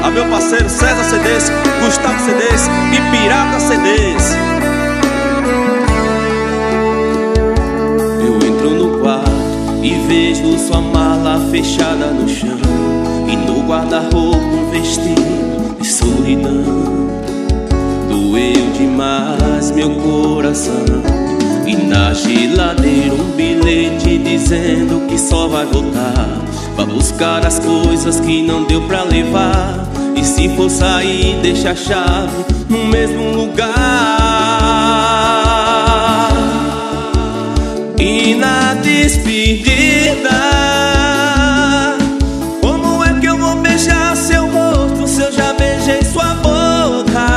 a meu parceiro César CDs, Gustavo CDs e Pirata CDs. Eu entro no quarto e vejo sua mala fechada no chão, e no guarda-roupa um vestido de solidão. Doeu demais meu coração, e na geladeira um bilhete dizendo que só vai voltar pra buscar as coisas que não deu pra levar. E se for sair, deixa a chave no mesmo lugar. E na despedida, como é que eu vou beijar seu rosto se eu já beijei sua boca?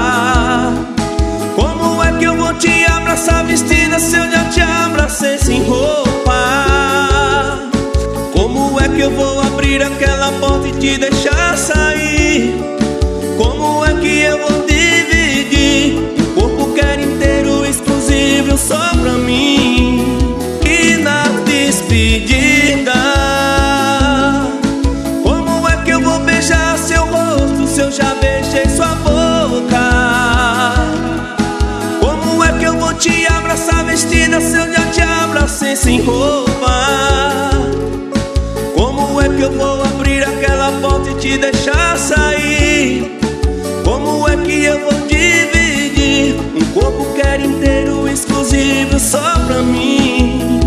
Como é que eu vou te abraçar vestida se eu já te abracei sem roupa? Como é que eu vou abrir aquela porta e te deixar sair? Como é que eu vou dividir um corpo que era inteiro, exclusivo só pra mim? E na despedida, como é que eu vou beijar seu rosto se eu já beijei sua boca? Como é que eu vou te abraçar vestida se eu já te abracei sem roupa? Como é que eu vou abrir aquela porta e te deixar sair? Como é que eu vou dividir um corpo que era inteiro, exclusivo só pra mim?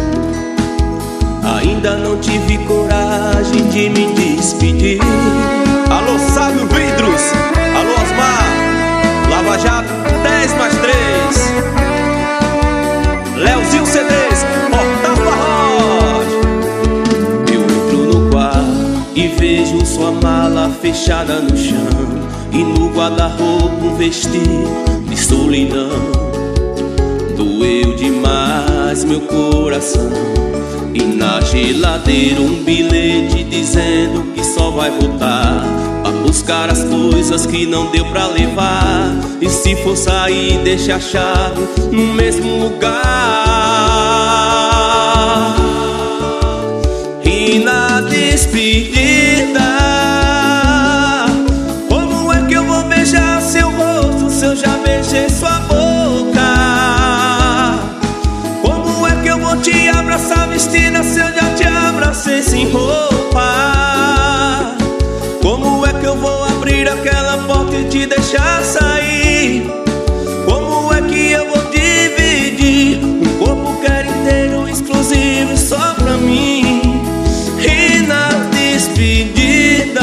Ainda não tive coragem de me despedir. Alô Sábio Vidros, alô Osmar, Lava Jato 10+3, Leozinho CDs, Portal Barrote. Eu entro no quarto e vejo sua mala fechada no chão, e no guarda-roupa um vestido de solidão. Doeu demais meu coração, e na geladeira um bilhete dizendo que só vai voltar pra buscar as coisas que não deu pra levar. E se for sair, deixa a chave no mesmo lugar. E na despedida, como é que eu vou beijar seu rosto se eu já beijei sua boca? Como é que eu vou te abraçar vestida se eu já te abracei sem roupa? Como é que eu vou abrir aquela porta e te deixar sair? Como é que eu vou dividir um corpo que era inteiro, exclusivo só pra mim? E na despedida,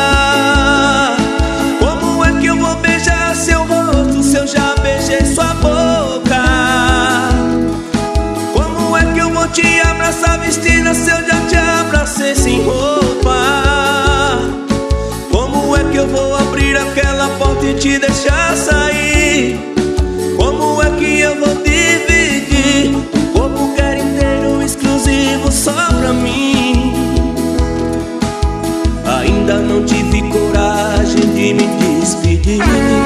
como é que eu vou beijar seu rosto se eu já beijei sua boca? Como é que eu vou te abraçar vestida se eu já te abracei sem roupa? Como é que eu vou abrir aquela porta e te deixar sair? Como é que eu vou dividir um corpo que era inteiro, exclusivo só pra mim? Ainda não tive coragem de me despedir.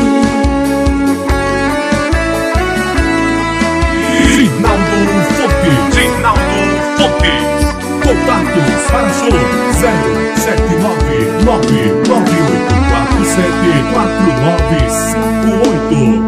Rinaldo Fontes. Rinaldo Fontes. Contatos para show 079 99847 4958.